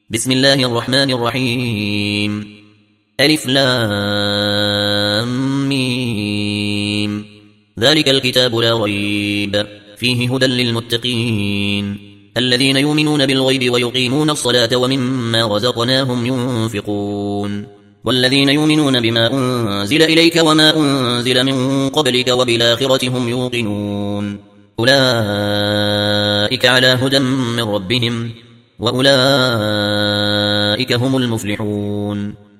بسم الله الرحمن الرحيم. ألف لام ميم. ذلك الكتاب لا ريب فيه هدى للمتقين الذين يؤمنون بالغيب ويقيمون الصلاة ومما رزقناهم ينفقون والذين يؤمنون بما أنزل إليك وما أنزل من قبلك وبالآخرة هم يوقنون أولئك على هدى من ربهم وأولئك هم المفلحون.